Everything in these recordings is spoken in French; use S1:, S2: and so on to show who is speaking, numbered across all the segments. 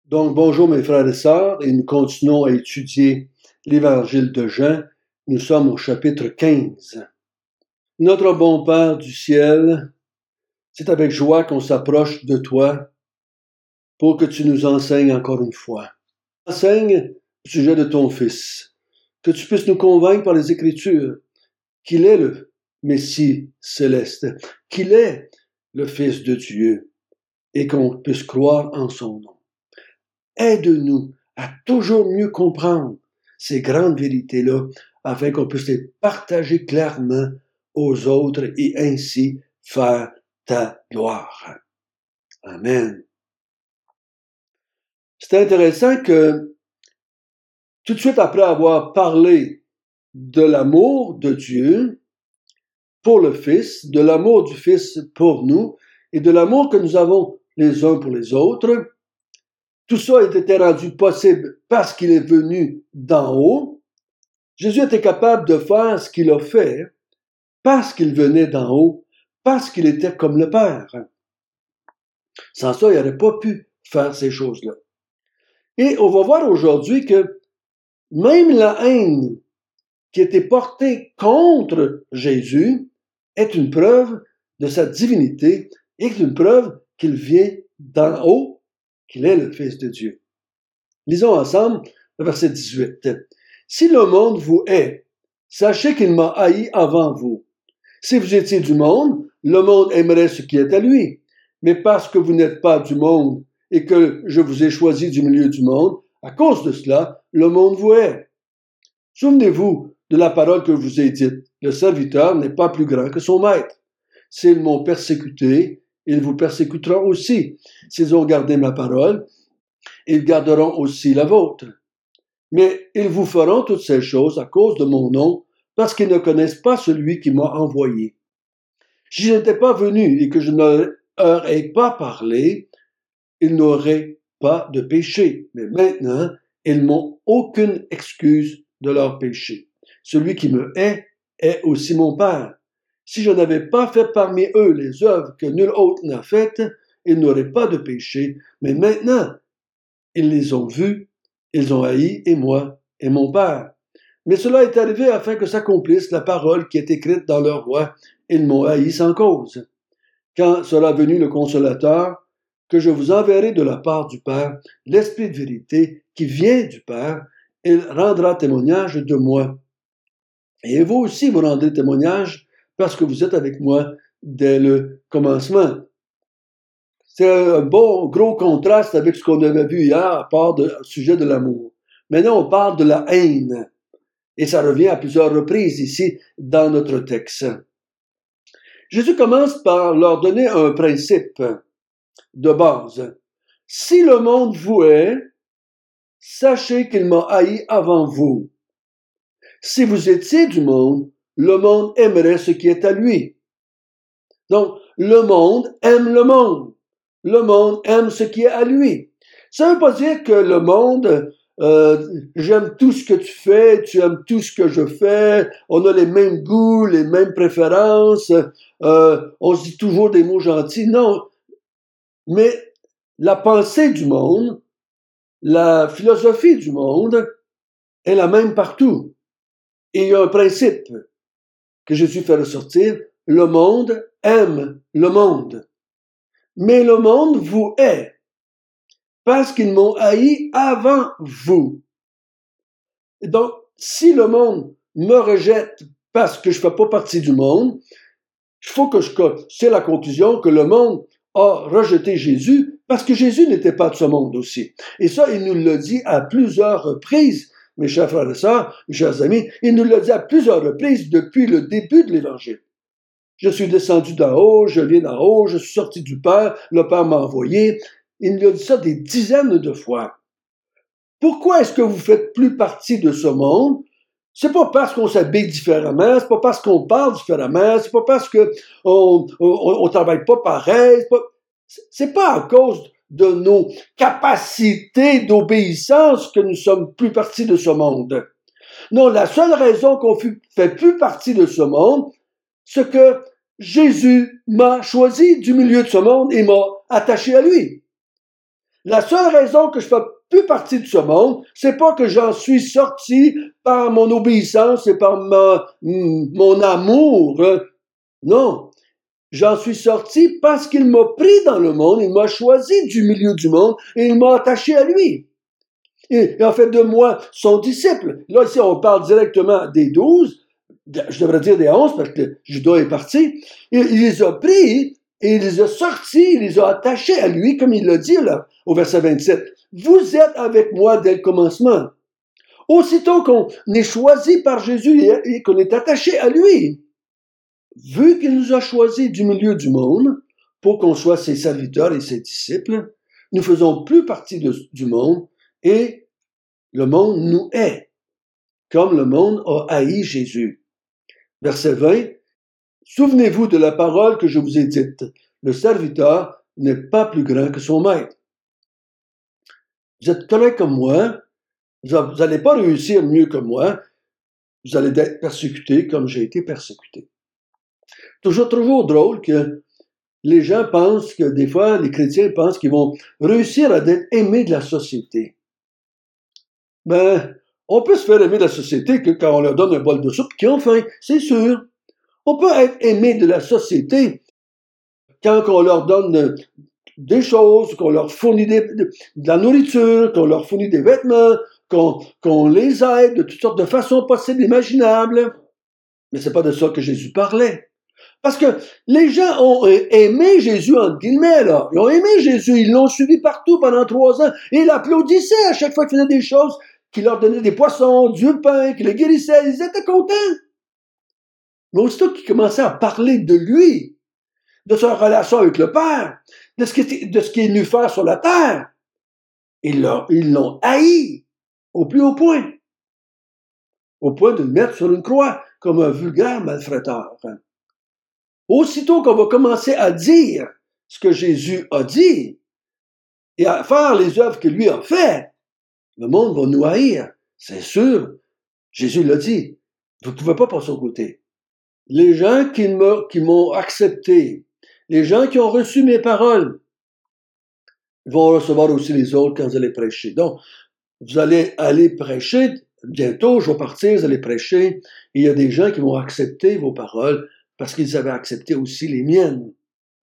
S1: Donc, bonjour mes frères et sœurs, et nous continuons à étudier l'évangile de Jean. Nous sommes au chapitre 15. Notre bon Père du ciel, c'est avec joie qu'on s'approche de toi pour que tu nous enseignes encore une fois. Enseigne au sujet de ton Fils, que tu puisses nous convaincre par les Écritures qu'il est le Messie céleste, qu'il est le Fils de Dieu, et qu'on puisse croire en son nom. Aide-nous à toujours mieux comprendre ces grandes vérités-là afin qu'on puisse les partager clairement aux autres et ainsi faire ta gloire. Amen. C'est intéressant que tout de suite après avoir parlé de l'amour de Dieu pour le Fils, de l'amour du Fils pour nous et de l'amour que nous avons les uns pour les autres, tout ça a été rendu possible parce qu'il est venu d'en haut. Jésus était capable de faire ce qu'il a fait parce qu'il venait d'en haut, parce qu'il était comme le Père. Sans ça, il n'aurait pas pu faire ces choses-là. Et on va voir aujourd'hui que même la haine qui était portée contre Jésus est une preuve de sa divinité et est une preuve qu'il vient d'en haut, qu'il est le Fils de Dieu. Lisons ensemble le verset 18. « Si le monde vous hait, sachez qu'il m'a haï avant vous. Si vous étiez du monde, le monde aimerait ce qui est à lui. Mais parce que vous n'êtes pas du monde et que je vous ai choisi du milieu du monde, à cause de cela, le monde vous hait. Souvenez-vous de la parole que je vous ai dite. Le serviteur n'est pas plus grand que son maître. S'ils m'ont persécuté, ils vous persécuteront aussi. S'ils ont gardé ma parole, ils garderont aussi la vôtre. Mais ils vous feront toutes ces choses à cause de mon nom, parce qu'ils ne connaissent pas celui qui m'a envoyé. Si je n'étais pas venu et que je n'aurais pas parlé, ils n'auraient pas de péché. Mais maintenant, ils n'ont aucune excuse de leur péché. Celui qui me hait est aussi mon Père. Si je n'avais pas fait parmi eux les œuvres que nul autre n'a faites, ils n'auraient pas de péché. Mais maintenant, ils les ont vus, ils ont haï, et moi, et mon Père. Mais cela est arrivé afin que s'accomplisse la parole qui est écrite dans leur roi. Ils m'ont haï sans cause. Quand sera venu le Consolateur, que je vous enverrai de la part du Père, l'Esprit de vérité qui vient du Père, il rendra témoignage de moi. Et vous aussi, vous rendrez témoignage parce que vous êtes avec moi dès le commencement. C'est un bon gros contraste avec ce qu'on avait vu hier à part du sujet de l'amour. Maintenant, on parle de la haine. Et ça revient à plusieurs reprises ici dans notre texte. Jésus commence par leur donner un principe de base. Si le monde vous hait, sachez qu'il m'a haï avant vous. Si vous étiez du monde, le monde aimerait ce qui est à lui. Donc, le monde aime le monde. Le monde aime ce qui est à lui. Ça ne veut pas dire que le monde, j'aime tout ce que tu fais, tu aimes tout ce que je fais, on a les mêmes goûts, les mêmes préférences, on se dit toujours des mots gentils. Non, mais la pensée du monde, la philosophie du monde est la même partout. Et il y a un principe que Jésus fait ressortir, le monde aime le monde. Mais le monde vous hait parce qu'ils m'ont haï avant vous. Et donc, si le monde me rejette parce que je ne fais pas partie du monde, il faut que c'est la conclusion que le monde a rejeté Jésus parce que Jésus n'était pas de ce monde aussi. Et ça, il nous l'a dit à plusieurs reprises, mes chers frères et sœurs, mes chers amis, il nous l'a dit à plusieurs reprises depuis le début de l'Évangile. Je suis descendu d'en haut, je viens d'en haut, je suis sorti du Père, le Père m'a envoyé. Il nous a dit ça des dizaines de fois. Pourquoi est-ce que vous faites plus partie de ce monde? C'est pas parce qu'on s'habille différemment, c'est pas parce qu'on parle différemment, c'est pas parce que on travaille pas pareil, c'est pas à cause de nos capacités d'obéissance que nous sommes plus partie de ce monde. Non, la seule raison qu'on fait plus partie de ce monde, c'est que Jésus m'a choisi du milieu de ce monde et m'a attaché à lui. La seule raison que je ne fais plus partie de ce monde, c'est pas que j'en suis sorti par mon obéissance et par mon amour. Non. J'en suis sorti parce qu'il m'a pris dans le monde, il m'a choisi du milieu du monde et il m'a attaché à lui. Et en fait de moi, son disciple. Là, ici, on parle directement des 12, je devrais dire des 11 parce que Judas est parti. Il les a pris et il les a sortis, il les a attachés à lui, comme il l'a dit là, au verset 27. Vous êtes avec moi dès le commencement. Aussitôt qu'on est choisi par Jésus et qu'on est attaché à lui, vu qu'il nous a choisis du milieu du monde pour qu'on soit ses serviteurs et ses disciples, nous faisons plus partie du monde et le monde nous hait, comme le monde a haï Jésus. Verset 20, souvenez-vous de la parole que je vous ai dite. Le serviteur n'est pas plus grand que son maître. Vous êtes correct comme moi, vous n'allez pas réussir mieux que moi, vous allez être persécuté comme j'ai été persécuté. Toujours drôle que les gens pensent que des fois, les chrétiens pensent qu'ils vont réussir à être aimés de la société. Ben, on peut se faire aimer de la société que quand on leur donne un bol de soupe qu'ils ont faim, c'est sûr. On peut être aimé de la société quand on leur donne des choses, qu'on leur fournit de la nourriture, qu'on leur fournit des vêtements, qu'on les aide de toutes sortes de façons possibles, imaginables. Mais c'est pas de ça que Jésus parlait. Parce que les gens ont aimé Jésus, entre guillemets, là. Ils ont aimé Jésus, ils l'ont suivi partout pendant 3 ans, et ils l'applaudissaient à chaque fois qu'il faisait des choses, qu'il leur donnait des poissons, du pain, qu'il les guérissait, ils étaient contents. Mais aussitôt qu'ils commençaient à parler de lui, de sa relation avec le Père, de ce qu'il est venu faire sur la terre, ils l'ont haï au plus haut point de le mettre sur une croix comme un vulgaire malfaiteur. Aussitôt qu'on va commencer à dire ce que Jésus a dit et à faire les œuvres que lui a fait, le monde va nous haïr. C'est sûr. Jésus l'a dit. Vous ne pouvez pas passer au côté. Les gens qui m'ont accepté, les gens qui ont reçu mes paroles, vont recevoir aussi les autres quand vous allez prêcher. Donc, vous allez aller prêcher. Bientôt, je vais partir, vous allez prêcher. Et il y a des gens qui vont accepter vos paroles parce qu'ils avaient accepté aussi les miennes.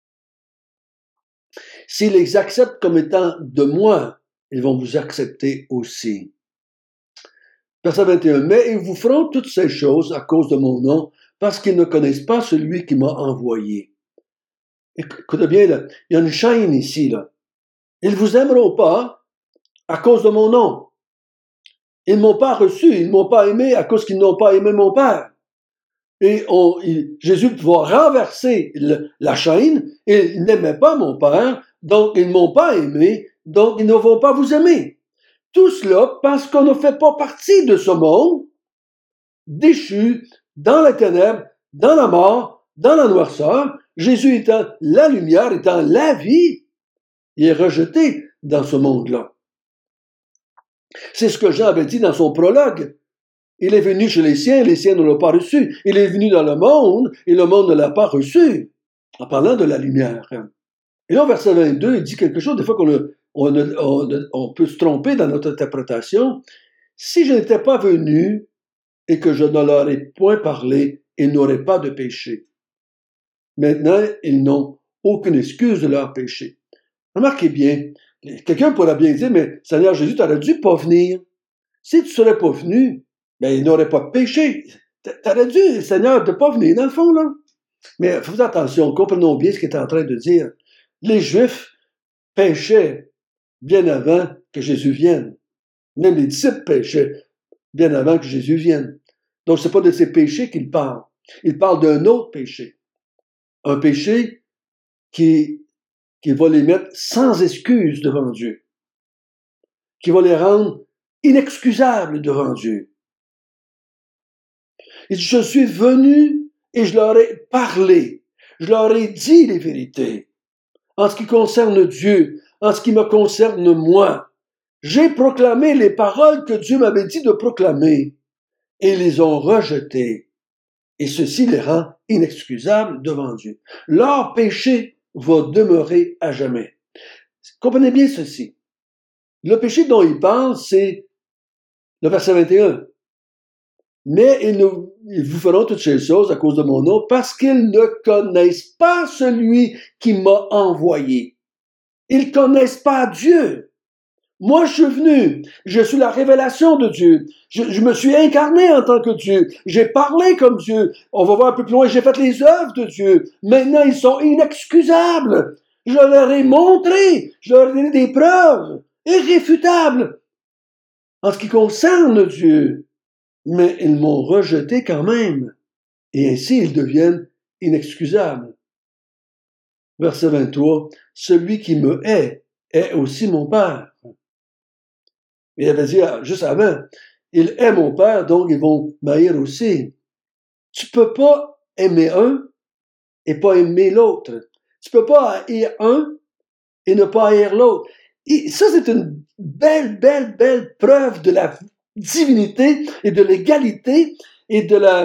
S1: S'ils les acceptent comme étant de moi, ils vont vous accepter aussi. Verset 21. Mais ils vous feront toutes ces choses à cause de mon nom, parce qu'ils ne connaissent pas celui qui m'a envoyé. Écoutez bien, là, il y a une chaîne ici, là. Ils ne vous aimeront pas à cause de mon nom. Ils ne m'ont pas reçu, ils ne m'ont pas aimé à cause qu'ils n'ont pas aimé mon Père. Et Jésus va renverser la chaîne, et ils n'aimaient pas mon Père, donc ils ne m'ont pas aimé, donc ils ne vont pas vous aimer. Tout cela parce qu'on ne fait pas partie de ce monde, déchu, dans les ténèbres, dans la mort, dans la noirceur. Jésus étant la lumière, étant la vie, il est rejeté dans ce monde-là. C'est ce que Jean avait dit dans son prologue. Il est venu chez les siens ne l'ont pas reçu. Il est venu dans le monde, et le monde ne l'a pas reçu. En parlant de la lumière. Et là, au verset 22, il dit quelque chose, des fois on peut se tromper dans notre interprétation. Si je n'étais pas venu et que je ne leur ai point parlé, ils n'auraient pas de péché. Maintenant, ils n'ont aucune excuse de leur péché. Remarquez bien, quelqu'un pourrait bien dire, mais Seigneur Jésus, tu aurais dû pas venir. Si tu ne serais pas venu, ben, ils n'auraient pas de péché. Tu aurais dû, Seigneur, de pas venir, dans le fond, là. Mais faites attention, comprenons bien ce qu'il est en train de dire. Les Juifs péchaient bien avant que Jésus vienne. Même les disciples péchaient bien avant que Jésus vienne. Donc, ce n'est pas de ces péchés qu'il parle. Il parle d'un autre péché. Un péché qui va les mettre sans excuse devant Dieu. Qui va les rendre inexcusables devant Dieu. Il dit, je suis venu et je leur ai parlé. Je leur ai dit les vérités. En ce qui concerne Dieu, en ce qui me concerne moi, j'ai proclamé les paroles que Dieu m'avait dit de proclamer, et ils les ont rejetées, et ceci les rend inexcusables devant Dieu. Leur péché va demeurer à jamais. Comprenez bien ceci. Le péché dont il parle, c'est le verset 21. Mais ils vous feront toutes ces choses à cause de mon nom parce qu'ils ne connaissent pas celui qui m'a envoyé. Ils connaissent pas Dieu. Moi, je suis venu. Je suis la révélation de Dieu. Je me suis incarné en tant que Dieu. J'ai parlé comme Dieu. On va voir un peu plus loin. J'ai fait les œuvres de Dieu. Maintenant, ils sont inexcusables. Je leur ai montré. Je leur ai donné des preuves irréfutables en ce qui concerne Dieu. Mais ils m'ont rejeté quand même. Et ainsi, ils deviennent inexcusables. Verset 23. Celui qui me hait est aussi mon Père. Il avait dit juste avant, il est mon Père, donc ils vont m'haïr aussi. Tu peux pas aimer un et pas aimer l'autre. Tu peux pas haïr un et ne pas haïr l'autre. Et ça, c'est une belle preuve de la divinité et de l'égalité et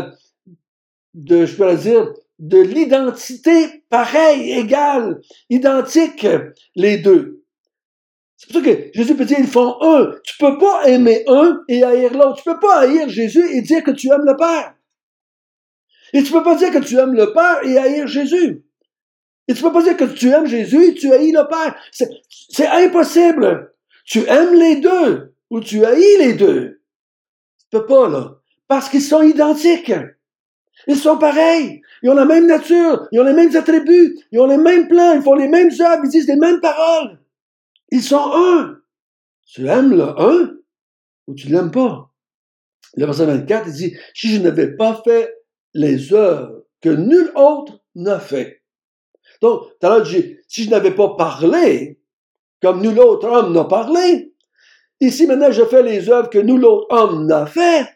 S1: je pourrais dire, de l'identité pareille, égale, identique, les deux. C'est pour ça que Jésus peut dire, ils font un. Tu peux pas aimer un et haïr l'autre. Tu peux pas haïr Jésus et dire que tu aimes le Père. Et tu peux pas dire que tu aimes le Père et haïr Jésus. Et tu peux pas dire que tu aimes Jésus et tu haïs le Père. C'est impossible. Tu aimes les deux ou tu haïs les deux. Tu peux pas, là. Parce qu'ils sont identiques. Ils sont pareils. Ils ont la même nature. Ils ont les mêmes attributs. Ils ont les mêmes plans. Ils font les mêmes œuvres. Ils disent les mêmes paroles. Ils sont un. Tu aimes le un ou tu l'aimes pas. Le verset 24, il dit, si je n'avais pas fait les œuvres que nul autre n'a fait. Donc, tout à l'heure, si je n'avais pas parlé, comme nul autre homme n'a parlé, ici maintenant je fais les œuvres que nul autre homme n'a fait,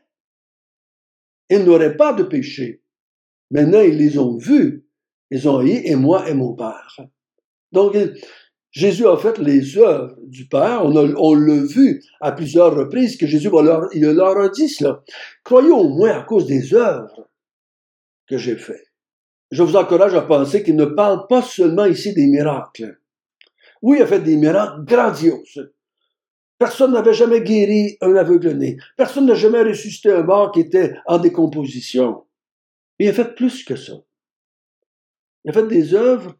S1: ils n'auraient pas de péché. Maintenant, ils les ont vus. Ils ont haï, et moi et mon Père. Donc, Jésus a fait les œuvres du Père. On l'a vu à plusieurs reprises que Jésus il leur a dit cela. Croyez au moins à cause des œuvres que j'ai faites. Je vous encourage à penser qu'il ne parle pas seulement ici des miracles. Oui, il a fait des miracles grandioses. Personne n'avait jamais guéri un aveugle-né. Personne n'a jamais ressuscité un mort qui était en décomposition. Mais il a fait plus que ça. Il a fait des œuvres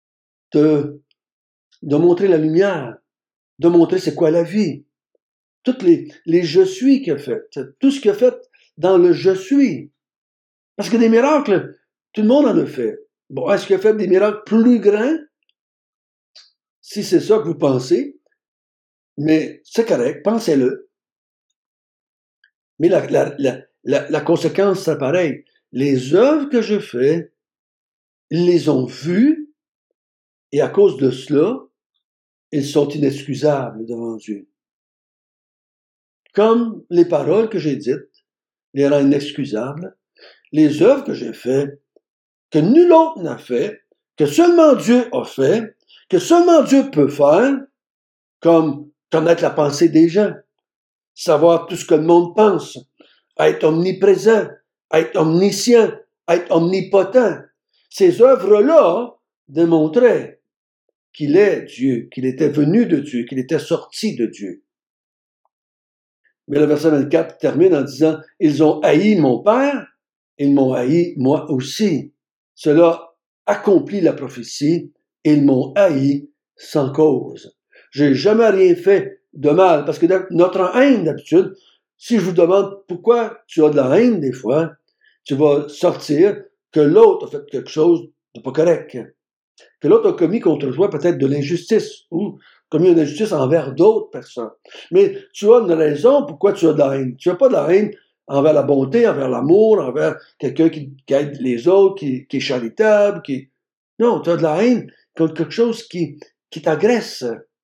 S1: de montrer la lumière, de montrer c'est quoi la vie. Toutes les je suis qu'il a fait, tout ce qu'il a fait dans le je suis. Parce que des miracles, tout le monde en a fait. Bon, est-ce qu'il a fait des miracles plus grands? Si c'est ça que vous pensez, mais c'est correct, pensez-le. Mais la conséquence, c'est pareil. Les œuvres que je fais, ils les ont vues, et à cause de cela, ils sont inexcusables devant Dieu. Comme les paroles que j'ai dites les rend inexcusables, les œuvres que j'ai faites, que nul autre n'a fait, que seulement Dieu a fait, que seulement Dieu peut faire, comme connaître la pensée des gens, savoir tout ce que le monde pense, être omniprésent, être omniscient, être omnipotent. Ces œuvres-là démontraient qu'il est Dieu, qu'il était venu de Dieu, qu'il était sorti de Dieu. Mais le verset 24 termine en disant, « Ils ont haï mon Père, ils m'ont haï moi aussi. » Cela accomplit la prophétie, ils m'ont haï sans cause. J'ai jamais rien fait de mal, parce que notre haine d'habitude, si je vous demande pourquoi tu as de la haine des fois, tu vas sortir que l'autre a fait quelque chose de pas correct, que l'autre a commis contre toi peut-être de l'injustice, ou commis une injustice envers d'autres personnes. Mais tu as une raison pourquoi tu as de la haine. Tu n'as pas de la haine envers la bonté, envers l'amour, envers quelqu'un qui aide les autres, qui est charitable, Non, tu as de la haine contre quelque chose qui t'agresse.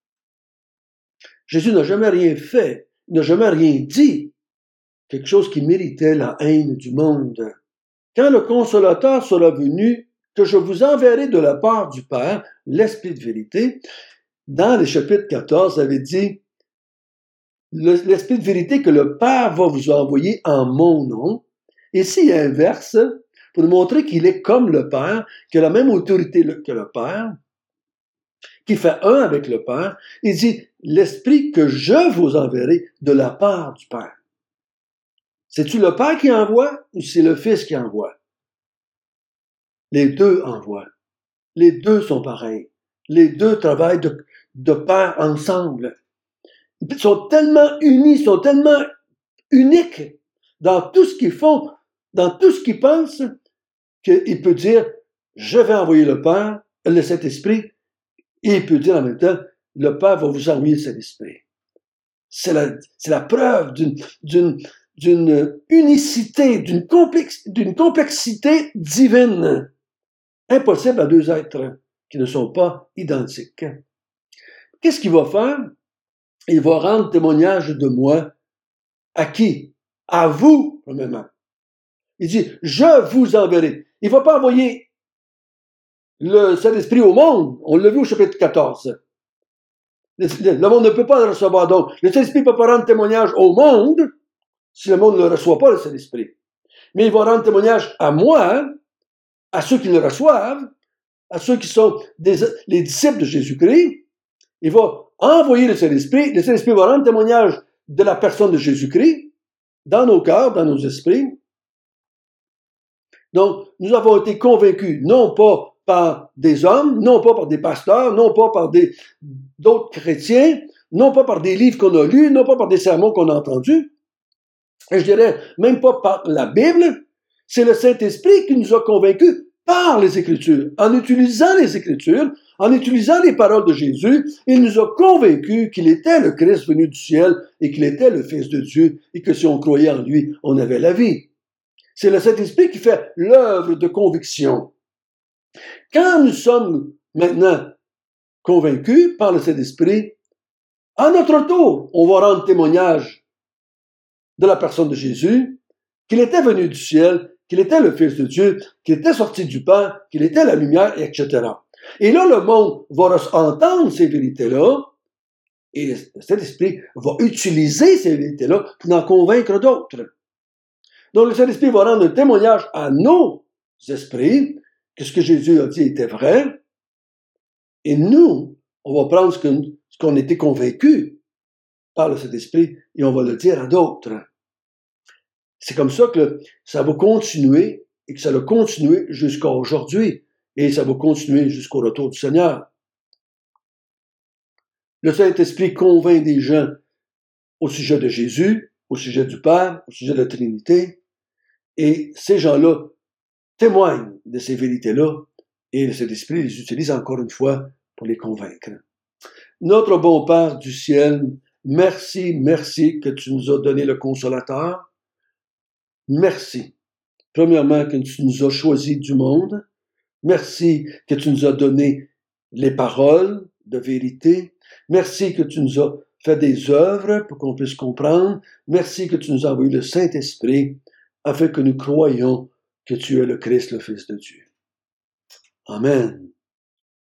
S1: Jésus n'a jamais rien fait, il n'a jamais rien dit, quelque chose qui méritait la haine du monde. Quand le Consolateur sera venu, que je vous enverrai de la part du Père, l'Esprit de vérité, dans le chapitre 14, avait dit, l'Esprit de vérité que le Père va vous envoyer en mon nom. Ici, il y a un verse pour nous montrer qu'il est comme le Père, qu'il a la même autorité que le Père. qui fait un avec le Père. Il dit, l'Esprit que je vous enverrai de la part du Père. C'est-tu le Père qui envoie ou c'est le Fils qui envoie? Les deux envoient. Les deux sont pareils. Les deux travaillent de pair ensemble. Ils sont tellement unis, sont tellement uniques dans tout ce qu'ils font, dans tout ce qu'ils pensent, qu'il peut dire, je vais envoyer le Père, le Saint-Esprit, et il peut dire en même temps, le Père va vous envoyer le Saint-Esprit. C'est la preuve d'une unicité, d'une complexité divine, impossible à deux êtres qui ne sont pas identiques. Qu'est-ce qu'il va faire? Il va rendre témoignage de moi. À qui? À vous, premièrement. Il dit, je vous enverrai. Il ne va pas envoyer le Saint-Esprit au monde. On l'a vu au chapitre 14. Le monde ne peut pas le recevoir. Donc, le Saint-Esprit ne peut pas rendre témoignage au monde si le monde ne reçoit pas le Saint-Esprit. Mais il va rendre témoignage à moi, à ceux qui le reçoivent, à ceux qui sont les disciples de Jésus-Christ. Il va envoyer le Saint-Esprit. Le Saint-Esprit va rendre témoignage de la personne de Jésus-Christ dans nos cœurs, dans nos esprits. Donc, nous avons été convaincus, non pas par des hommes, non pas par des pasteurs, non pas par d'autres chrétiens, non pas par des livres qu'on a lus, non pas par des sermons qu'on a entendus, et je dirais même pas par la Bible. C'est le Saint-Esprit qui nous a convaincus par les Écritures. En utilisant les Écritures, en utilisant les paroles de Jésus, il nous a convaincus qu'il était le Christ venu du ciel et qu'il était le Fils de Dieu et que si on croyait en lui, on avait la vie. C'est le Saint-Esprit qui fait l'œuvre de conviction. Quand nous sommes maintenant convaincus par le Saint-Esprit, à notre tour, on va rendre témoignage de la personne de Jésus, qu'il était venu du ciel, qu'il était le Fils de Dieu, qu'il était sorti du Père, qu'il était la lumière, etc. Et là, le monde va entendre ces vérités-là, et le Saint-Esprit va utiliser ces vérités-là pour en convaincre d'autres. Donc, le Saint-Esprit va rendre un témoignage à nos esprits que ce que Jésus a dit était vrai, et nous, on va prendre ce qu'on était convaincus par le Saint-Esprit et on va le dire à d'autres. C'est comme ça que ça va continuer et que ça va continuer jusqu'à aujourd'hui et ça va continuer jusqu'au retour du Seigneur. Le Saint-Esprit convainc des gens au sujet de Jésus, au sujet du Père, au sujet de la Trinité, et ces gens-là témoignent de ces vérités-là et le Saint-Esprit les utilise encore une fois pour les convaincre. Notre bon Père du ciel, merci que tu nous as donné le Consolateur. Merci. Premièrement, que tu nous as choisis du monde. Merci que tu nous as donné les paroles de vérité. Merci que tu nous as fait des œuvres pour qu'on puisse comprendre. Merci que tu nous as envoyé le Saint-Esprit afin que nous croyions que tu es le Christ, le Fils de Dieu. Amen.